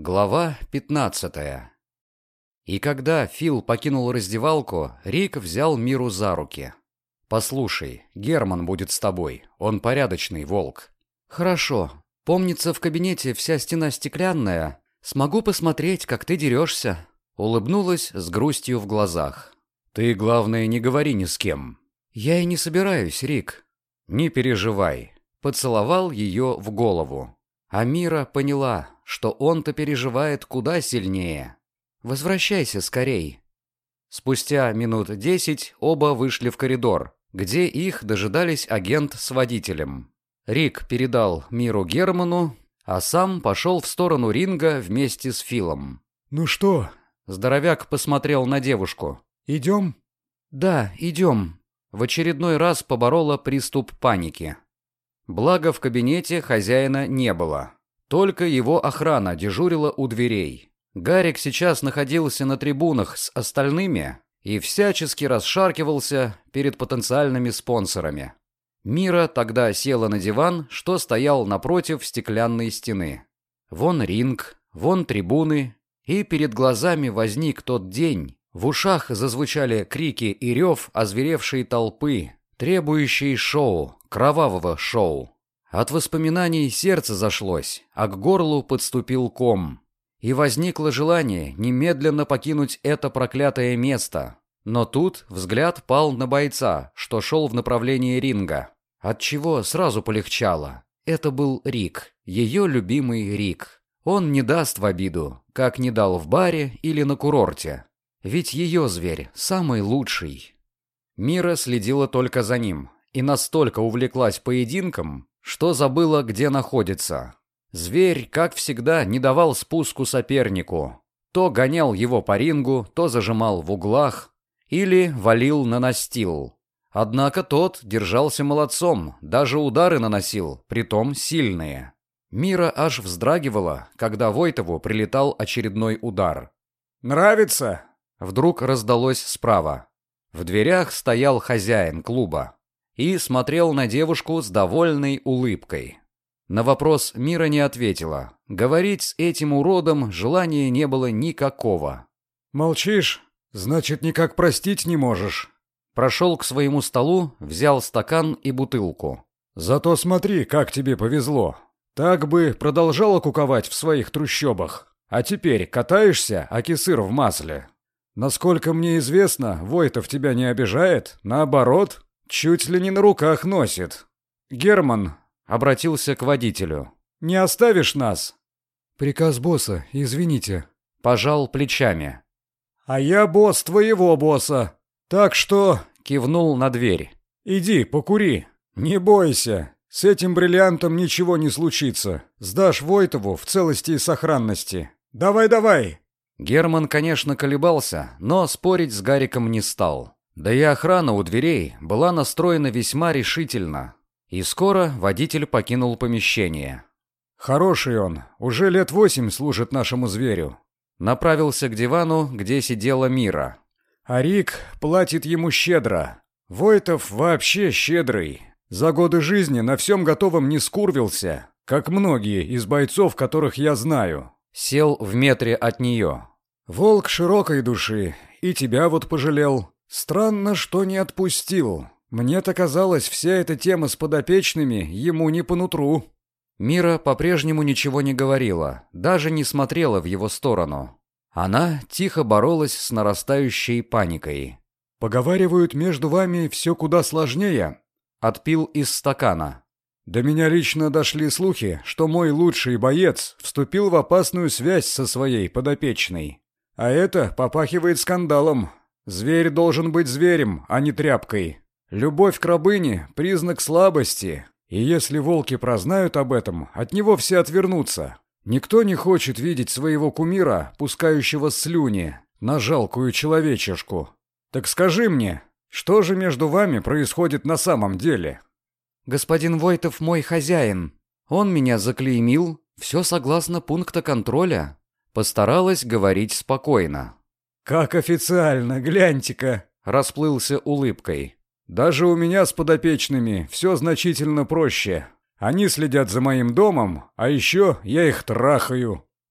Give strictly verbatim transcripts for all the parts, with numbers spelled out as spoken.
Глава пятнадцатая. И когда Фил покинул раздевалку, Рик взял Миру за руки. «Послушай, Герман будет с тобой. Он порядочный волк». «Хорошо. Помнится, в кабинете вся стена стеклянная. Смогу посмотреть, как ты дерешься». Улыбнулась с грустью в глазах. «Ты, главное, не говори ни с кем». «Я и не собираюсь, Рик». «Не переживай». Поцеловал ее в голову. А Мира поняла, что он-то переживает куда сильнее. «Возвращайся скорей». Спустя минут десять оба вышли в коридор, где их дожидались агент с водителем. Рик передал Миру Герману, а сам пошел в сторону ринга вместе с Филом. «Ну что?» Здоровяк посмотрел на девушку. «Идем?» «Да, идем». В очередной раз поборола приступ паники. Благо в кабинете хозяина не было. Только его охрана дежурила у дверей. Гарик сейчас находился на трибунах с остальными и всячески расшаркивался перед потенциальными спонсорами. Мира тогда села на диван, что стоял напротив стеклянной стены. Вон ринг, вон трибуны, и перед глазами возник тот день. В ушах зазвучали крики и рев озверевшей толпы, требующей шоу, кровавого шоу. От воспоминаний сердце зашлось, а к горлу подступил ком. И возникло желание немедленно покинуть это проклятое место. Но тут взгляд пал на бойца, что шел в направлении ринга. Отчего сразу полегчало. Это был Рик, ее любимый Рик. Он не даст в обиду, как не дал в баре или на курорте. Ведь ее зверь самый лучший. Мира следила только за ним и настолько увлеклась поединком, что забыла, где находится. Зверь, как всегда, не давал спуску сопернику. То гонял его по рингу, то зажимал в углах или валил на настил. Однако тот держался молодцом, даже удары наносил, притом сильные. Мира аж вздрагивала, когда Войтову прилетал очередной удар. «Нравится?» Вдруг раздалось справа. В дверях стоял хозяин клуба и смотрел на девушку с довольной улыбкой. На вопрос Мира не ответила. Говорить с этим уродом желания не было никакого. «Молчишь? Значит, никак простить не можешь». Прошел к своему столу, взял стакан и бутылку. «Зато смотри, как тебе повезло. Так бы продолжала куковать в своих трущобах. А теперь катаешься, аки сыр в масле. Насколько мне известно, Войтов тебя не обижает, наоборот, чуть ли не на руках носит. Герман обратился к водителю. Не оставишь нас?» «Приказ босса, извините». Пожал плечами. «А я босс твоего босса. Так что...» Кивнул на дверь. «Иди, покури. Не бойся. С этим бриллиантом ничего не случится. Сдашь Войтову в целости и сохранности. Давай-давай!» Герман, конечно, колебался, но спорить с Гариком не стал. Да и охрана у дверей была настроена весьма решительно. И скоро водитель покинул помещение. «Хороший он. Уже лет восемь служит нашему зверю». Направился к дивану, где сидела Мира. «А Рик платит ему щедро. Войтов вообще щедрый. За годы жизни на всем готовом не скурвился, как многие из бойцов, которых я знаю». Сел в метре от нее. «Волк широкой души. И тебя вот пожалел. Странно, что не отпустил. Мне-то казалось, вся эта тема с подопечными ему не по нутру». Мира по-прежнему ничего не говорила, даже не смотрела в его сторону. Она тихо боролась с нарастающей паникой. «Поговаривают, между вами все куда сложнее». Отпил из стакана. «До меня лично дошли слухи, что мой лучший боец вступил в опасную связь со своей подопечной. А это попахивает скандалом. Зверь должен быть зверем, а не тряпкой. Любовь к рабыне – признак слабости. И если волки прознают об этом, от него все отвернутся. Никто не хочет видеть своего кумира, пускающего слюни, на жалкую человечешку. Так скажи мне, что же между вами происходит на самом деле?» «Господин Войтов мой хозяин. Он меня заклеймил, все согласно пункта контроля». Постаралась говорить спокойно. «Как официально, гляньте-ка!» Расплылся улыбкой. «Даже у меня с подопечными все значительно проще. Они следят за моим домом, а еще я их трахаю».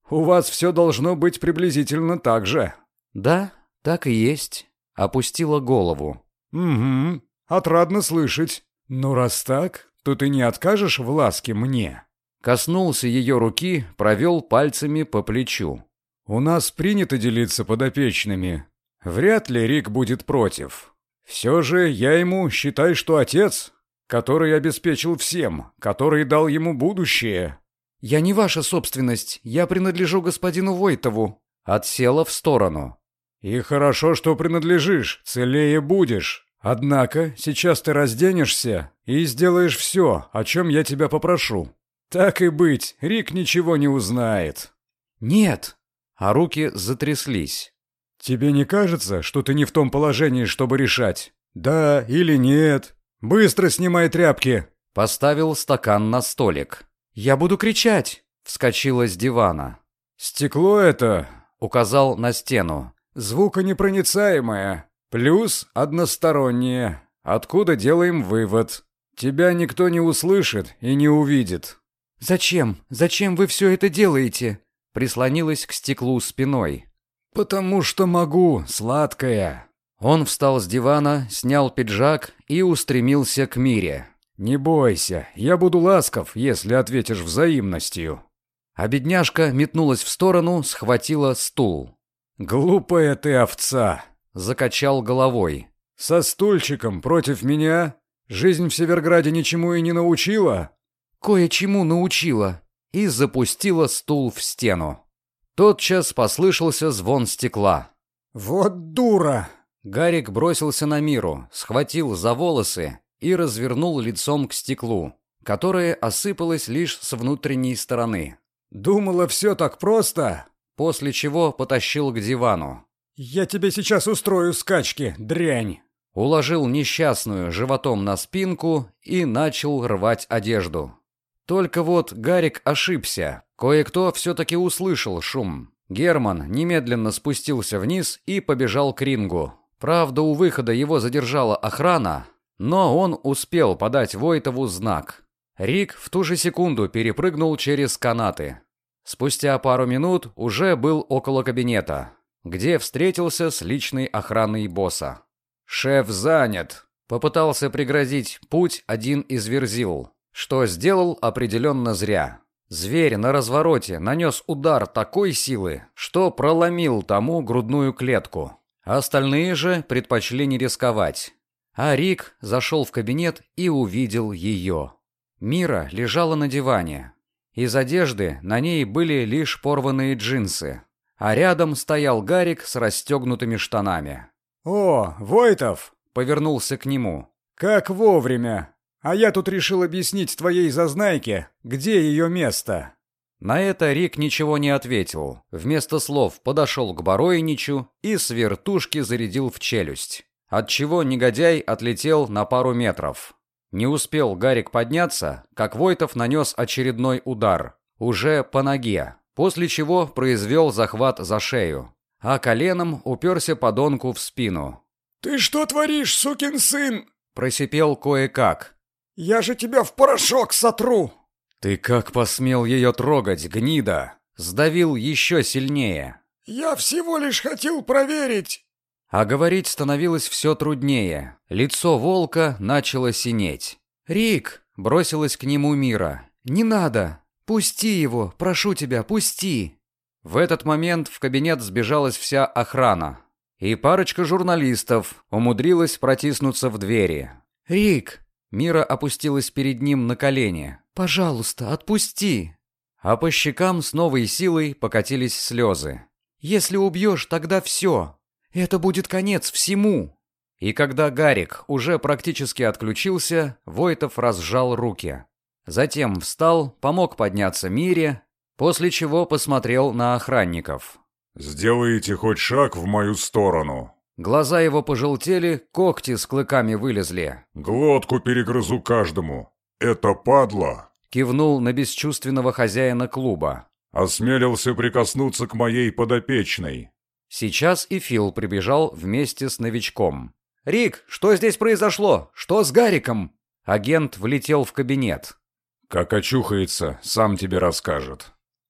У вас все должно быть приблизительно так же». «Да, так и есть», — опустила голову. «Угу, отрадно слышать. Ну, раз так, то ты не откажешь в ласке мне?» Коснулся ее руки, провел пальцами по плечу. «У нас принято делиться подопечными. Вряд ли Рик будет против. Все же я ему, считай, что отец, который обеспечил всем, который дал ему будущее». «Я не ваша собственность, я принадлежу господину Войтову», — отсела в сторону. «И хорошо, что принадлежишь, целее будешь. Однако сейчас ты разденешься и сделаешь все, о чем я тебя попрошу. Так и быть, Рик ничего не узнает». «Нет», а руки затряслись. «Тебе не кажется, что ты не в том положении, чтобы решать? Да или нет? Быстро снимай тряпки!» Поставил стакан на столик. «Я буду кричать!» Вскочила с дивана. «Стекло это...» Указал на стену. «Звуконепроницаемое. Плюс одностороннее. Откуда делаем вывод. Тебя никто не услышит и не увидит». «Зачем? Зачем вы все это делаете?» Прислонилась к стеклу спиной. «Потому что могу, сладкая». Он встал с дивана, снял пиджак и устремился к Мире. «Не бойся, я буду ласков, если ответишь взаимностью». А бедняжка метнулась в сторону, схватила стул. «Глупая ты овца!» — закачал головой. «Со стульчиком против меня? Жизнь в Северграде ничему и не научила?» «Кое-чему научила» и запустила стул в стену. Тотчас послышался звон стекла. «Вот дура!» Гарик бросился на Миру, схватил за волосы и развернул лицом к стеклу, которое осыпалось лишь с внутренней стороны. «Думала, все так просто?» После чего потащил к дивану. «Я тебе сейчас устрою скачки, дрянь!» Уложил несчастную животом на спинку и начал рвать одежду. Только вот Гарик ошибся. Кое-кто все-таки услышал шум. Герман немедленно спустился вниз и побежал к рингу. Правда, у выхода его задержала охрана, но он успел подать Войтову знак. Рик в ту же секунду перепрыгнул через канаты. Спустя пару минут уже был около кабинета, где встретился с личной охраной босса. «Шеф занят», — попытался преградить путь один из верзил, что сделал определенно зря. Зверь на развороте нанес удар такой силы, что проломил тому грудную клетку. Остальные же предпочли не рисковать. А Рик зашел в кабинет и увидел ее. Мира лежала на диване. Из одежды на ней были лишь порванные джинсы, а рядом стоял Гарик с расстегнутыми штанами. «О, Войтов!» — повернулся к нему. «Как вовремя! А я тут решил объяснить твоей зазнайке, где ее место». На это Рик ничего не ответил. Вместо слов подошел к Боровичу и с вертушки зарядил в челюсть, отчего негодяй отлетел на пару метров. Не успел Гарик подняться, как Войтов нанес очередной удар, уже по ноге, после чего произвел захват за шею, а коленом уперся подонку в спину. «Ты что творишь, сукин сын?» – просипел кое-как. «Я же тебя в порошок сотру!» «Ты как посмел ее трогать, гнида?» Сдавил еще сильнее. «Я всего лишь хотел проверить!» А говорить становилось все труднее. Лицо волка начало синеть. «Рик!» — бросилась к нему Мира. «Не надо! Пусти его! Прошу тебя, пусти!» В этот момент в кабинет сбежалась вся охрана. И парочка журналистов умудрилась протиснуться в двери. «Рик!» — Мира опустилась перед ним на колени. «Пожалуйста, отпусти!» А по щекам с новой силой покатились слезы. «Если убьешь, тогда все. Это будет конец всему!» И когда Гарик уже практически отключился, Войтов разжал руки. Затем встал, помог подняться Мире, после чего посмотрел на охранников. «Сделаете хоть шаг в мою сторону?» Глаза его пожелтели, когти с клыками вылезли. «Глотку перегрызу каждому. Это падла!» Кивнул на бесчувственного хозяина клуба. «Осмелился прикоснуться к моей подопечной». Сейчас и Фил прибежал вместе с новичком. «Рик, что здесь произошло? Что с Гариком?» Агент влетел в кабинет. «Как очухается, сам тебе расскажет».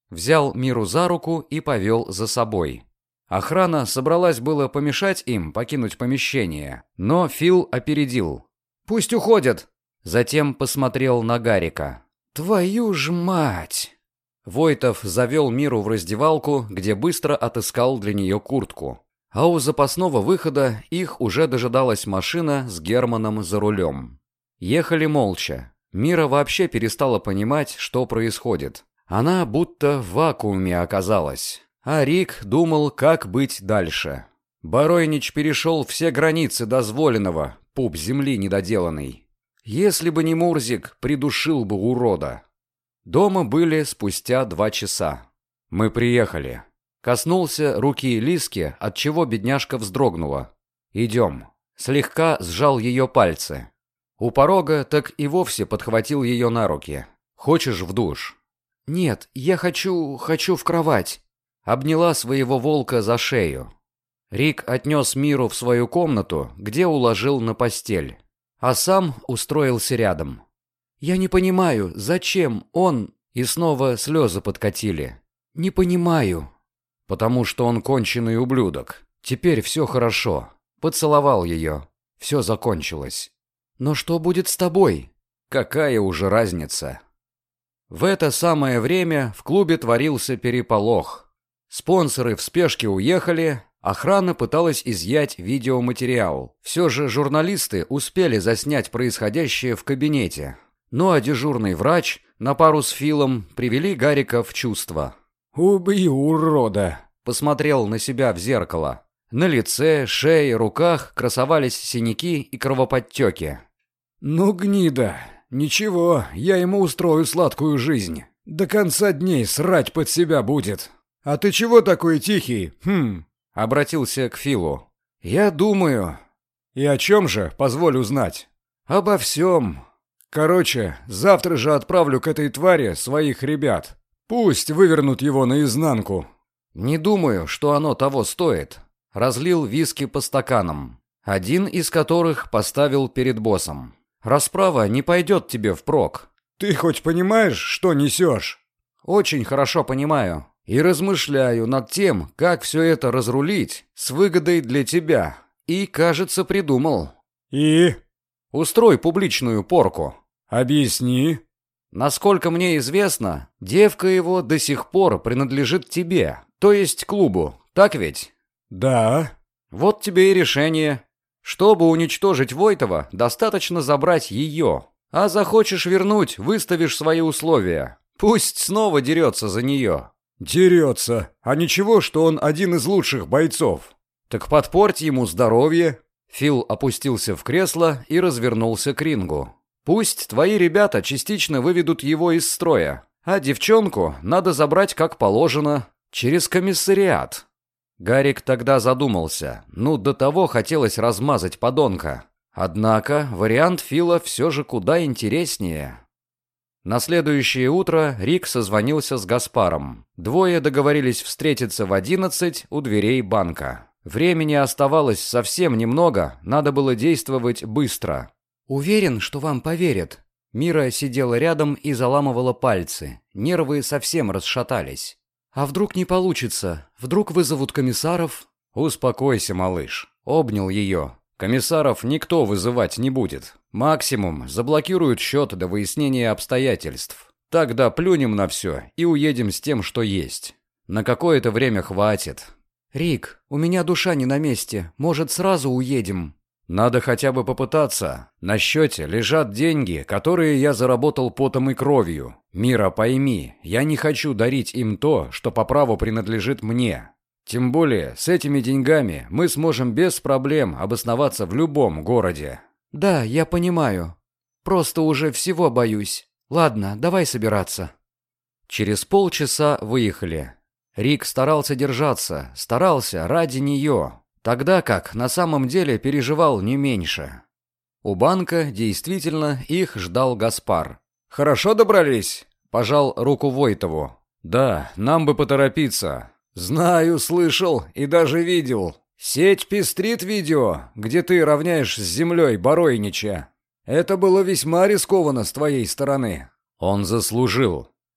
Взял Миру за руку и повел за собой. Охрана собралась было помешать им покинуть помещение, но Фил опередил. «Пусть уходят!» Затем посмотрел на Гарика. «Твою ж мать!» Войтов завел Миру в раздевалку, где быстро отыскал для нее куртку. А у запасного выхода их уже дожидалась машина с Германом за рулем. Ехали молча. Мира вообще перестала понимать, что происходит. Она будто в вакууме оказалась. А Рик думал, как быть дальше. Баройнич перешел все границы дозволенного, пуп земли недоделанный. Если бы не Мурзик, придушил бы урода. Дома были спустя два часа. «Мы приехали». Коснулся руки Лиски, отчего бедняжка вздрогнула. «Идем». Слегка сжал ее пальцы. У порога так и вовсе подхватил ее на руки. «Хочешь в душ?» «Нет, я хочу... хочу в кровать». Обняла своего волка за шею. Рик отнес Миру в свою комнату, где уложил на постель. А сам устроился рядом. «Я не понимаю, зачем он...» И снова слезы подкатили. «Не понимаю». «Потому что он конченый ублюдок. Теперь все хорошо». Поцеловал ее. Все закончилось. «Но что будет с тобой?» «Какая уже разница?» В это самое время в клубе творился переполох. Спонсоры в спешке уехали, охрана пыталась изъять видеоматериал. Все же журналисты успели заснять происходящее в кабинете. Ну а дежурный врач на пару с Филом привели Гарика в чувство. «Убей, урода!» Посмотрел на себя в зеркало. На лице, шее, руках красовались синяки и кровоподтеки. «Ну, гнида! Ничего, я ему устрою сладкую жизнь. До конца дней срать под себя будет. А ты чего такой тихий? Хм...» Обратился к Филу. «Я думаю...» «И о чем же, позволь узнать?» «Обо всем...» «Короче, завтра же отправлю к этой твари своих ребят. Пусть вывернут его наизнанку». «Не думаю, что оно того стоит». Разлил виски по стаканам, один из которых поставил перед боссом. «Расправа не пойдет тебе впрок». «Ты хоть понимаешь, что несешь?» «Очень хорошо понимаю. И размышляю над тем, как все это разрулить с выгодой для тебя. И, кажется, придумал». «И?» «Устрой публичную порку». «Объясни». «Насколько мне известно, девка его до сих пор принадлежит тебе, то есть клубу, так ведь?» «Да». «Вот тебе и решение. Чтобы уничтожить Войтова, достаточно забрать ее. А захочешь вернуть, выставишь свои условия. Пусть снова дерется за нее». «Дерется. А ничего, что он один из лучших бойцов». «Так подпорть ему здоровье». Фил опустился в кресло и развернулся к рингу. «Пусть твои ребята частично выведут его из строя, а девчонку надо забрать как положено, через комиссариат». Гарик тогда задумался. Ну, до того хотелось размазать подонка. Однако вариант Фила все же куда интереснее. На следующее утро Рик созвонился с Гаспаром. Двое договорились встретиться в одиннадцать у дверей банка. Времени оставалось совсем немного, надо было действовать быстро. «Уверен, что вам поверят». Мира сидела рядом и заламывала пальцы. Нервы совсем расшатались. «А вдруг не получится? Вдруг вызовут комиссаров?» «Успокойся, малыш». Обнял ее. «Комиссаров никто вызывать не будет. Максимум заблокируют счет до выяснения обстоятельств. Тогда плюнем на все и уедем с тем, что есть. На какое-то время хватит». «Рик, у меня душа не на месте. Может, сразу уедем?» «Надо хотя бы попытаться. На счете лежат деньги, которые я заработал потом и кровью. Мира, пойми, я не хочу дарить им то, что по праву принадлежит мне. Тем более, с этими деньгами мы сможем без проблем обосноваться в любом городе». «Да, я понимаю. Просто уже всего боюсь. Ладно, давай собираться». Через полчаса выехали. Рик старался держаться, старался ради нее, тогда как на самом деле переживал не меньше. У банка действительно их ждал Гаспар. «Хорошо добрались?» – пожал руку Войтову. «Да, нам бы поторопиться». «Знаю, слышал и даже видел. Сеть пестрит видео, где ты равняешь с землей Баройнича. Это было весьма рискованно с твоей стороны». «Он заслужил».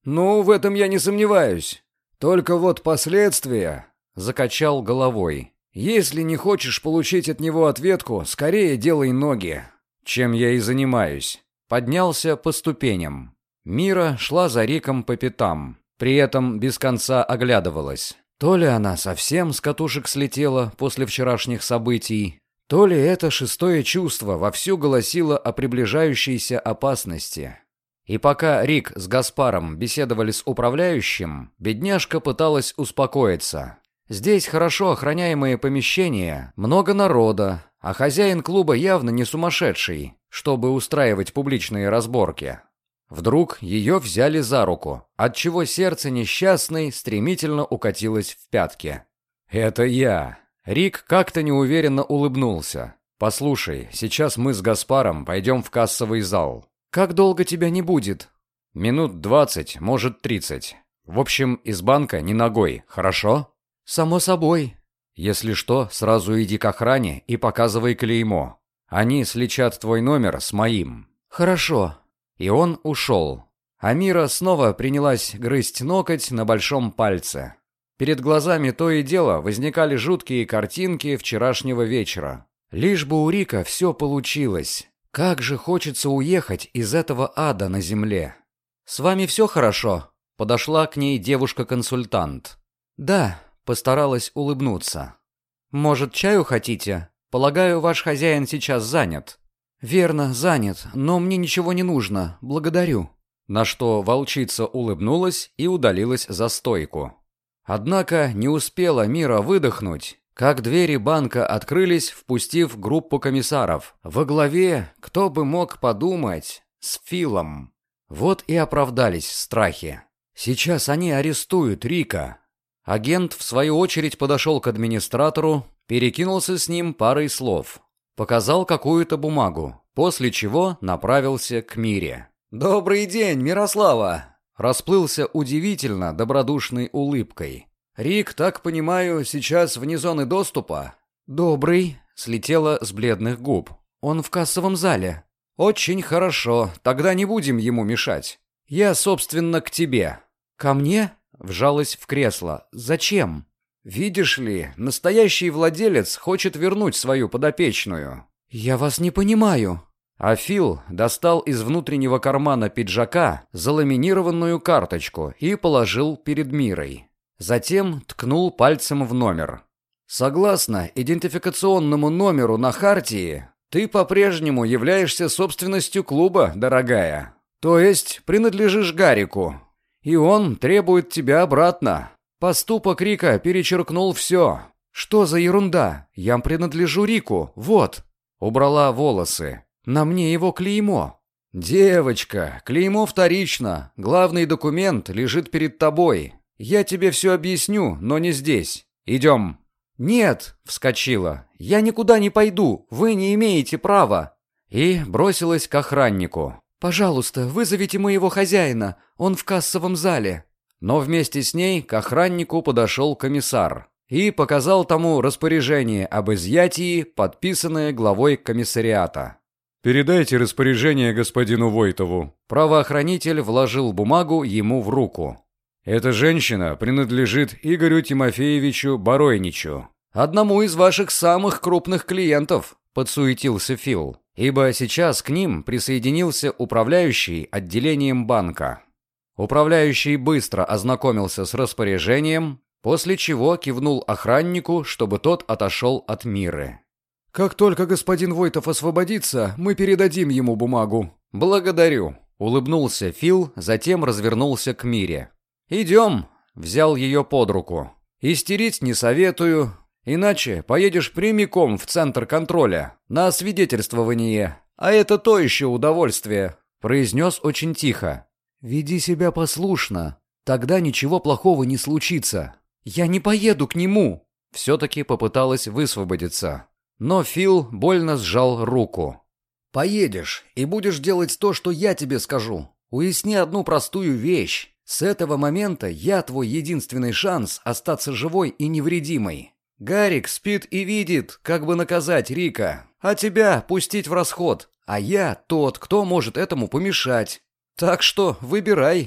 «Ну, в этом я не сомневаюсь. Только вот последствия...» — закачал головой. «Если не хочешь получить от него ответку, скорее делай ноги». «Чем я и занимаюсь». Поднялся по ступеням. Мира шла за Риком по пятам, при этом без конца оглядывалась. То ли она совсем с катушек слетела после вчерашних событий, то ли это шестое чувство вовсю голосило о приближающейся опасности. И пока Рик с Гаспаром беседовали с управляющим, бедняжка пыталась успокоиться. Здесь хорошо охраняемые помещения, много народа, а хозяин клуба явно не сумасшедший, чтобы устраивать публичные разборки. Вдруг ее взяли за руку, отчего сердце несчастной стремительно укатилось в пятки. «Это я». Рик как-то неуверенно улыбнулся. «Послушай, сейчас мы с Гаспаром пойдем в кассовый зал». «Как долго тебя не будет?» «Минут двадцать, может, тридцать. В общем, из банка не ногой, хорошо?» «Само собой». «Если что, сразу иди к охране и показывай клеймо. Они сличат твой номер с моим». «Хорошо». И он ушел. Амира снова принялась грызть ноготь на большом пальце. Перед глазами то и дело возникали жуткие картинки вчерашнего вечера. Лишь бы у Рика все получилось. Как же хочется уехать из этого ада на земле. «С вами все хорошо?» Подошла к ней девушка-консультант. «Да», постаралась улыбнуться. «Может, чаю хотите? Полагаю, ваш хозяин сейчас занят». «Верно, занят, но мне ничего не нужно, благодарю». На что волчица улыбнулась и удалилась за стойку. Однако не успела Мира выдохнуть, как двери банка открылись, впустив группу комиссаров. Во главе, кто бы мог подумать, с Филом. Вот и оправдались страхи. Сейчас они арестуют Рика. Агент, в свою очередь, подошел к администратору, перекинулся с ним парой слов. Показал какую-то бумагу, после чего направился к Мире. «Добрый день, Мирослава!» Расплылся удивительно добродушной улыбкой. «Рик, так понимаю, сейчас вне зоны доступа?» «Добрый», — слетело с бледных губ. «Он в кассовом зале». «Очень хорошо, тогда не будем ему мешать. Я, собственно, к тебе». «Ко мне?» — вжалась в кресло. «Зачем?» «Видишь ли, настоящий владелец хочет вернуть свою подопечную». «Я вас не понимаю». А Фил достал из внутреннего кармана пиджака заламинированную карточку и положил перед Мирой. Затем ткнул пальцем в номер. «Согласно идентификационному номеру на хартии, ты по-прежнему являешься собственностью клуба, дорогая. То есть принадлежишь Гарику. И он требует тебя обратно». Поступок Рика перечеркнул все. «Что за ерунда? Я принадлежу Рику, вот». Убрала волосы. «На мне его клеймо». «Девочка, клеймо вторично. Главный документ лежит перед тобой. Я тебе все объясню, но не здесь. Идем». «Нет», — вскочила. «Я никуда не пойду. Вы не имеете права». И бросилась к охраннику. «Пожалуйста, вызовите моего хозяина. Он в кассовом зале». Но вместе с ней к охраннику подошел комиссар и показал тому распоряжение об изъятии, подписанное главой комиссариата. «Передайте распоряжение господину Войтову». Правоохранитель вложил бумагу ему в руку. «Эта женщина принадлежит Игорю Тимофеевичу Баройничу». «Одному из ваших самых крупных клиентов», — подсуетился Фил, ибо сейчас к ним присоединился управляющий отделением банка. Управляющий быстро ознакомился с распоряжением, после чего кивнул охраннику, чтобы тот отошел от Миры. «Как только господин Войтов освободится, мы передадим ему бумагу». «Благодарю», — улыбнулся Фил, затем развернулся к Мире. «Идем», — взял ее под руку. «Истерить не советую, иначе поедешь прямиком в центр контроля, на освидетельствование, а это то еще удовольствие», — произнес очень тихо. «Веди себя послушно, тогда ничего плохого не случится. Я не поеду к нему!» Все-таки попыталась высвободиться. Но Фил больно сжал руку. «Поедешь и будешь делать то, что я тебе скажу. Уясни одну простую вещь. С этого момента я твой единственный шанс остаться живой и невредимой. Гарик спит и видит, как бы наказать Рика, а тебя пустить в расход. А я тот, кто может этому помешать. Так что выбирай».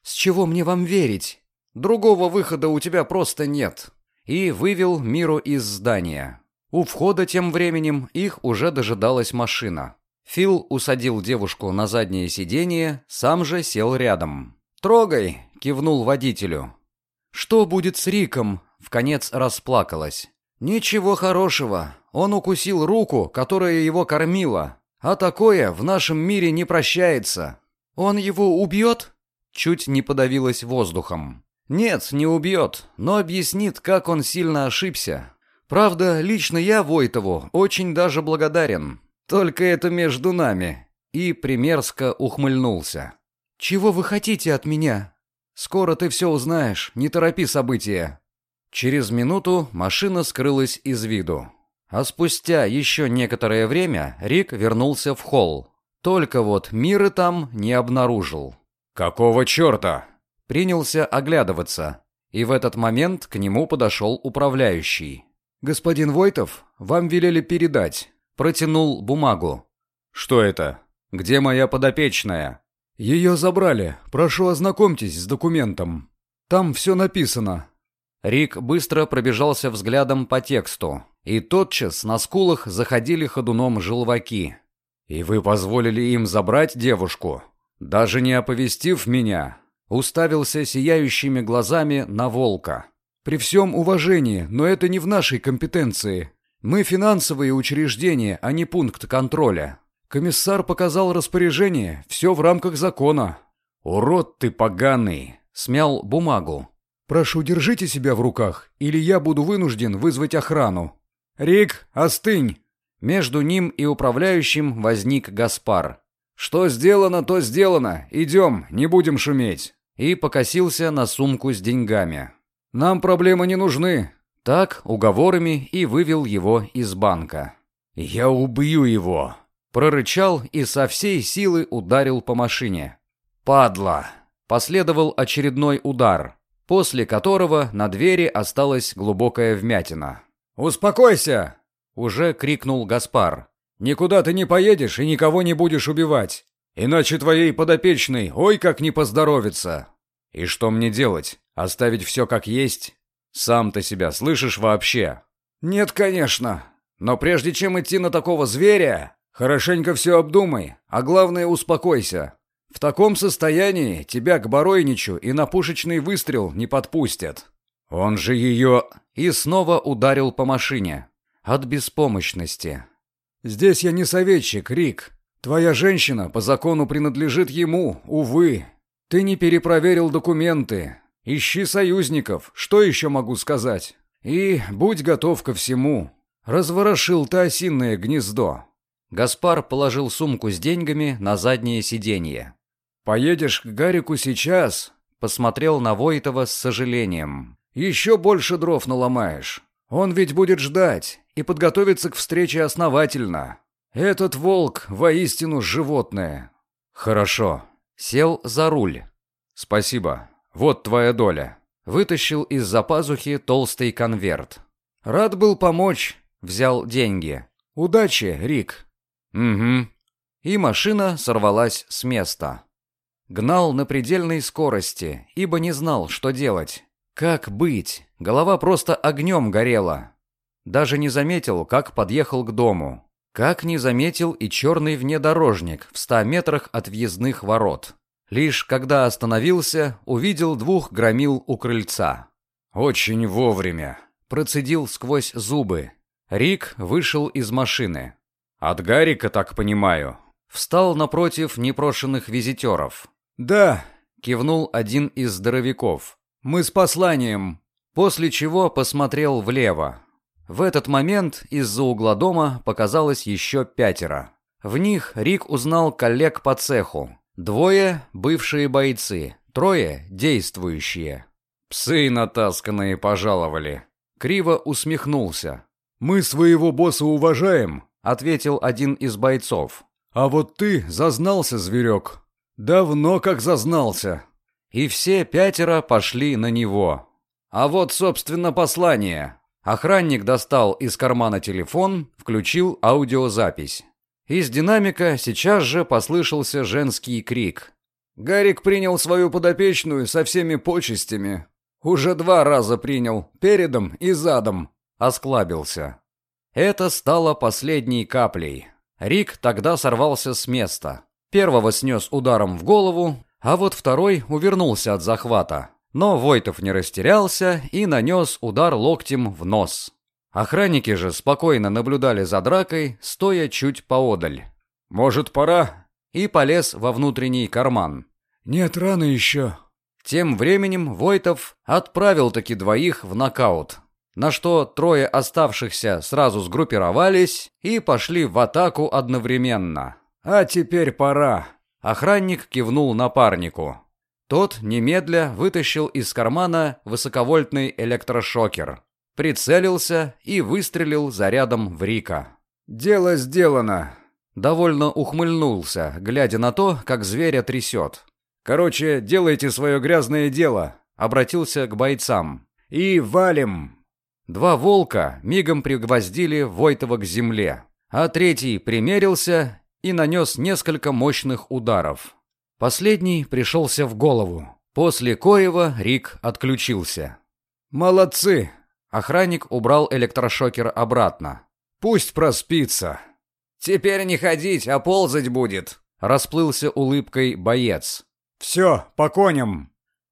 «С чего мне вам верить? Другого выхода у тебя просто нет». И вывел Миру из здания. У входа тем временем их уже дожидалась машина. Фил усадил девушку на заднее сиденье, сам же сел рядом. «Трогай», — кивнул водителю. «Что будет с Риком?» — вконец расплакалась. «Ничего хорошего. Он укусил руку, которая его кормила. А такое в нашем мире не прощается». «Он его убьет?» Чуть не подавилась воздухом. «Нет, не убьет, но объяснит, как он сильно ошибся. Правда, лично я Войтову очень даже благодарен. Только это между нами». И примерзко ухмыльнулся. «Чего вы хотите от меня?» «Скоро ты все узнаешь, не торопи события». Через минуту машина скрылась из виду. А спустя еще некоторое время Рик вернулся в холл. Только вот Миры там не обнаружил. «Какого черта?» Принялся оглядываться. И в этот момент к нему подошел управляющий. «Господин Войтов, вам велели передать». Протянул бумагу. «Что это? Где моя подопечная?» «Ее забрали. Прошу, ознакомьтесь с документом. Там все написано». Рик быстро пробежался взглядом по тексту, и тотчас на скулах заходили ходуном желваки. «И вы позволили им забрать девушку, даже не оповестив меня?» Уставился сияющими глазами на волка. «При всем уважении, но это не в нашей компетенции. Мы финансовые учреждения, а не пункт контроля. Комиссар показал распоряжение, все в рамках закона». «Урод ты поганый!» — смял бумагу. «Прошу, держите себя в руках, или я буду вынужден вызвать охрану». «Рик, остынь!» Между ним и управляющим возник Гаспар. «Что сделано, то сделано. Идем, не будем шуметь». И покосился на сумку с деньгами. «Нам проблемы не нужны». Так, уговорами, и вывел его из банка. «Я убью его!» Прорычал и со всей силы ударил по машине. «Падла!» Последовал очередной удар, после которого на двери осталась глубокая вмятина. «Успокойся!» — уже крикнул Гаспар. «Никуда ты не поедешь и никого не будешь убивать. Иначе твоей подопечной ой как не поздоровится. И что мне делать? Оставить все как есть? Сам ты себя слышишь вообще?» «Нет, конечно. Но прежде чем идти на такого зверя, хорошенько все обдумай, а главное успокойся. В таком состоянии тебя к Баройничу и на пушечный выстрел не подпустят. Он же ее...» И снова ударил по машине. От беспомощности. «Здесь я не советчик, Рик. Твоя женщина по закону принадлежит ему, увы. Ты не перепроверил документы. Ищи союзников, что еще могу сказать? И будь готов ко всему. Разворошил ты осиное гнездо». Гаспар положил сумку с деньгами на заднее сиденье. «Поедешь к Гарику сейчас?» Посмотрел на Войтова с сожалением. «Еще больше дров наломаешь. Он ведь будет ждать и подготовиться к встрече основательно. Этот волк воистину животное». «Хорошо». Сел за руль. «Спасибо. Вот твоя доля». Вытащил из-за пазухи толстый конверт. «Рад был помочь». Взял деньги. «Удачи, Рик». «Угу». И машина сорвалась с места. Гнал на предельной скорости, ибо не знал, что делать. Как быть? Голова просто огнем горела. Даже не заметил, как подъехал к дому. Как не заметил и черный внедорожник в ста метрах от въездных ворот. Лишь когда остановился, увидел двух громил у крыльца. «Очень вовремя», — процедил сквозь зубы. Рик вышел из машины. «От Гарика, так понимаю?» Встал напротив непрошенных визитеров. «Да», — кивнул один из здоровяков. «Мы с посланием». После чего посмотрел влево. В этот момент из-за угла дома показалось еще пятеро. В них Рик узнал коллег по цеху. Двое — бывшие бойцы, трое — действующие. «Псы натасканные пожаловали». Криво усмехнулся. «Мы своего босса уважаем», — ответил один из бойцов. «А вот ты зазнался, зверек. Давно как зазнался». И все пятеро пошли на него. А вот, собственно, послание. Охранник достал из кармана телефон, включил аудиозапись. Из динамика сейчас же послышался женский крик. Гарик принял свою подопечную со всеми почестями. Уже два раза принял, передом и задом. Осклабился. Это стало последней каплей. Рик тогда сорвался с места. Первого снес ударом в голову, а вот второй увернулся от захвата. Но Войтов не растерялся и нанес удар локтем в нос. Охранники же спокойно наблюдали за дракой, стоя чуть поодаль. «Может, пора?» И полез во внутренний карман. «Нет, рано еще». Тем временем Войтов отправил-таки двоих в нокаут, на что трое оставшихся сразу сгруппировались и пошли в атаку одновременно. «А теперь пора». Охранник кивнул напарнику. Тот немедля вытащил из кармана высоковольтный электрошокер, прицелился и выстрелил зарядом в Рика. «Дело сделано». Довольно ухмыльнулся, глядя на то, как зверя трясет. «Короче, делайте свое грязное дело», — обратился к бойцам. «И валим». Два волка мигом пригвоздили Войтова к земле, а третий примерился и нанес несколько мощных ударов. Последний пришелся в голову, после коего Рик отключился. «Молодцы!» Охранник убрал электрошокер обратно. «Пусть проспится». «Теперь не ходить, а ползать будет», — расплылся улыбкой боец. «Все, по коням».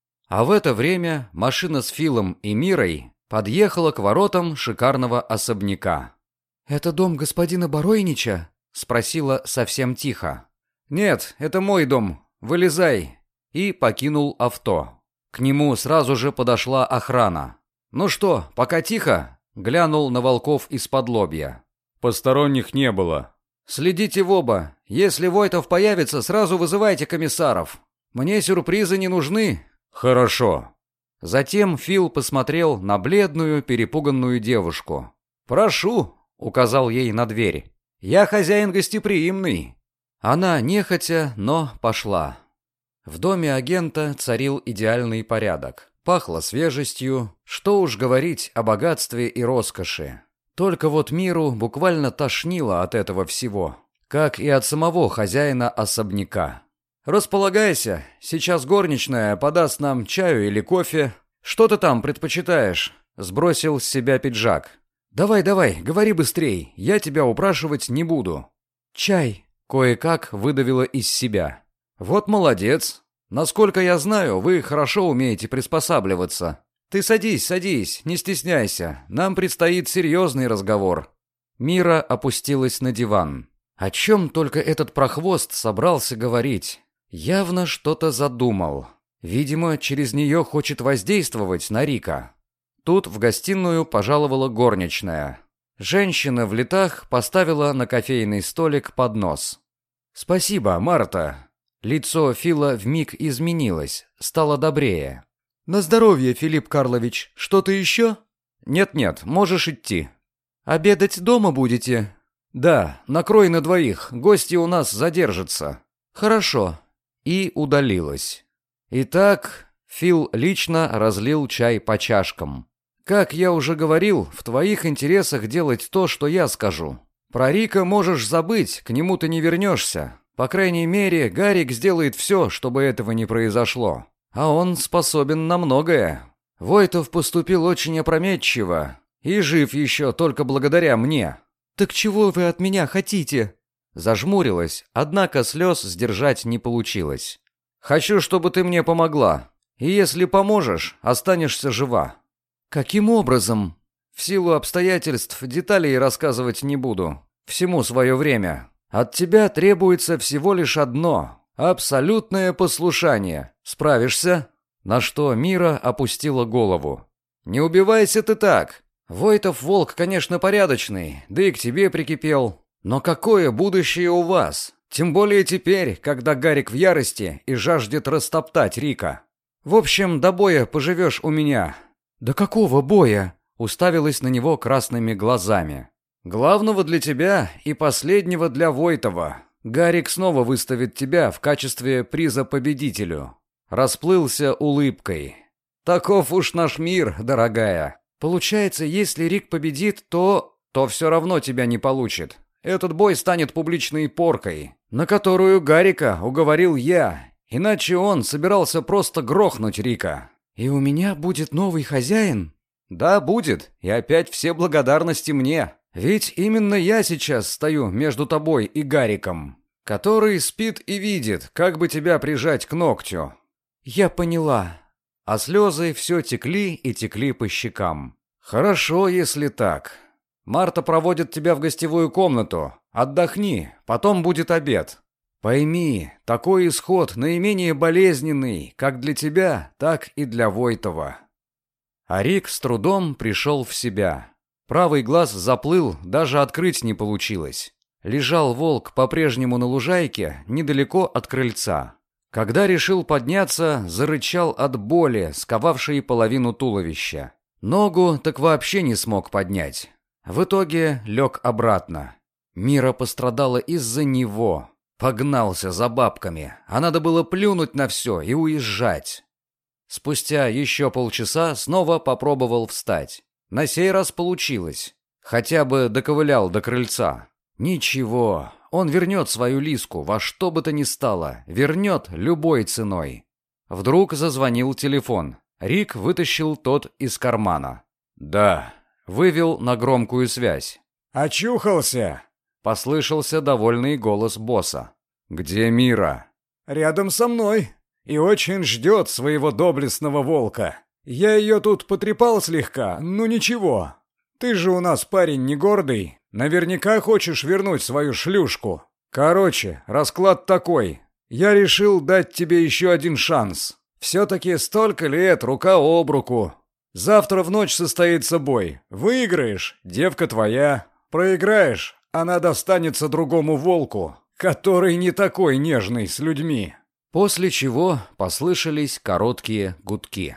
А в это время машина с Филом и Мирой подъехала к воротам шикарного особняка. «Это дом господина Баройнича?» — спросила совсем тихо. «Нет, это мой дом. Вылезай». И покинул авто. К нему сразу же подошла охрана. «Ну что, пока тихо?» — глянул на волков из-под лобья. «Посторонних не было». «Следите в оба. Если Войтов появится, сразу вызывайте комиссаров. Мне сюрпризы не нужны». «Хорошо». Затем Фил посмотрел на бледную, перепуганную девушку. «Прошу», — указал ей на дверь. «Я хозяин гостеприимный». Она нехотя, но пошла. В доме агента царил идеальный порядок. Пахло свежестью, что уж говорить о богатстве и роскоши. Только вот Миру буквально тошнило от этого всего, как и от самого хозяина особняка. «Располагайся, сейчас горничная подаст нам чаю или кофе. Что ты там предпочитаешь?» Сбросил с себя пиджак. «Давай, давай, говори быстрей, я тебя упрашивать не буду». «Чай», — кое-как выдавила из себя. «Вот молодец. Насколько я знаю, вы хорошо умеете приспосабливаться. Ты садись, садись, не стесняйся, нам предстоит серьезный разговор». Мира опустилась на диван. О чем только этот прохвост собрался говорить? Явно что-то задумал. Видимо, через нее хочет воздействовать на Рика. Тут в гостиную пожаловала горничная. Женщина в летах поставила на кофейный столик поднос. «Спасибо, Марта». Лицо Фила вмиг изменилось, стало добрее. «На здоровье, Филипп Карлович. Что-то еще?» «Нет-нет, можешь идти». «Обедать дома будете?» «Да, накрой на двоих, гости у нас задержатся». «Хорошо». И удалилась. Итак, Фил лично разлил чай по чашкам. «Как я уже говорил, в твоих интересах делать то, что я скажу. Про Рика можешь забыть, к нему ты не вернешься. По крайней мере, Гарик сделает все, чтобы этого не произошло. А он способен на многое. Войтов поступил очень опрометчиво и жив еще только благодаря мне». «Так чего вы от меня хотите?» Зажмурилась, однако слез сдержать не получилось. «Хочу, чтобы ты мне помогла. И если поможешь, останешься жива». «Каким образом?» «В силу обстоятельств деталей рассказывать не буду. Всему свое время. От тебя требуется всего лишь одно — абсолютное послушание. Справишься?» На что Мира опустила голову. «Не убивайся ты так. Войтов волк, конечно, порядочный, да и к тебе прикипел. Но какое будущее у вас? Тем более теперь, когда Гарик в ярости и жаждет растоптать Рика. В общем, до боя поживешь у меня». «До какого боя?» Уставилась на него красными глазами. «Главного для тебя и последнего для Войтова. Гарик снова выставит тебя в качестве приза победителю». Расплылся улыбкой. «Таков уж наш мир, дорогая. Получается, если Рик победит, то... то все равно тебя не получит. Этот бой станет публичной поркой, на которую Гарика уговорил я, Иначе он собирался просто грохнуть Рика. «И у меня будет новый хозяин?» «Да, будет. И опять все благодарности мне. Ведь именно я сейчас стою между тобой и Гариком, который спит и видит, как бы тебя прижать к ногтю». «Я поняла». А слезы все текли и текли по щекам. «Хорошо, если так. Марта проводит тебя в гостевую комнату. Отдохни, потом будет обед. Пойми, такой исход наименее болезненный, как для тебя, так и для Войтова». А Рик с трудом пришел в себя. Правый глаз заплыл, даже открыть не получилось. Лежал волк по-прежнему на лужайке, недалеко от крыльца. Когда решил подняться, зарычал от боли, сковавшей половину туловища. Ногу так вообще не смог поднять. В итоге лег обратно. Мира пострадала из-за него. Погнался за бабками, а надо было плюнуть на все и уезжать. Спустя еще полчаса снова попробовал встать. На сей раз получилось. Хотя бы доковылял до крыльца. Ничего, он вернет свою Лиску во что бы то ни стало. Вернет любой ценой. Вдруг зазвонил телефон. Рик вытащил тот из кармана. «Да», вывел на громкую связь. «Очухался!» — послышался довольный голос босса. «Где Мира?» «Рядом со мной. И очень ждет своего доблестного волка. Я ее тут потрепал слегка, ну ничего. Ты же у нас парень не гордый. Наверняка хочешь вернуть свою шлюшку. Короче, расклад такой. Я решил дать тебе еще один шанс. Все-таки столько лет рука об руку. Завтра в ночь состоится бой. Выиграешь — девка твоя. Проиграешь — она достанется другому волку, который не такой нежный с людьми». После чего послышались короткие гудки.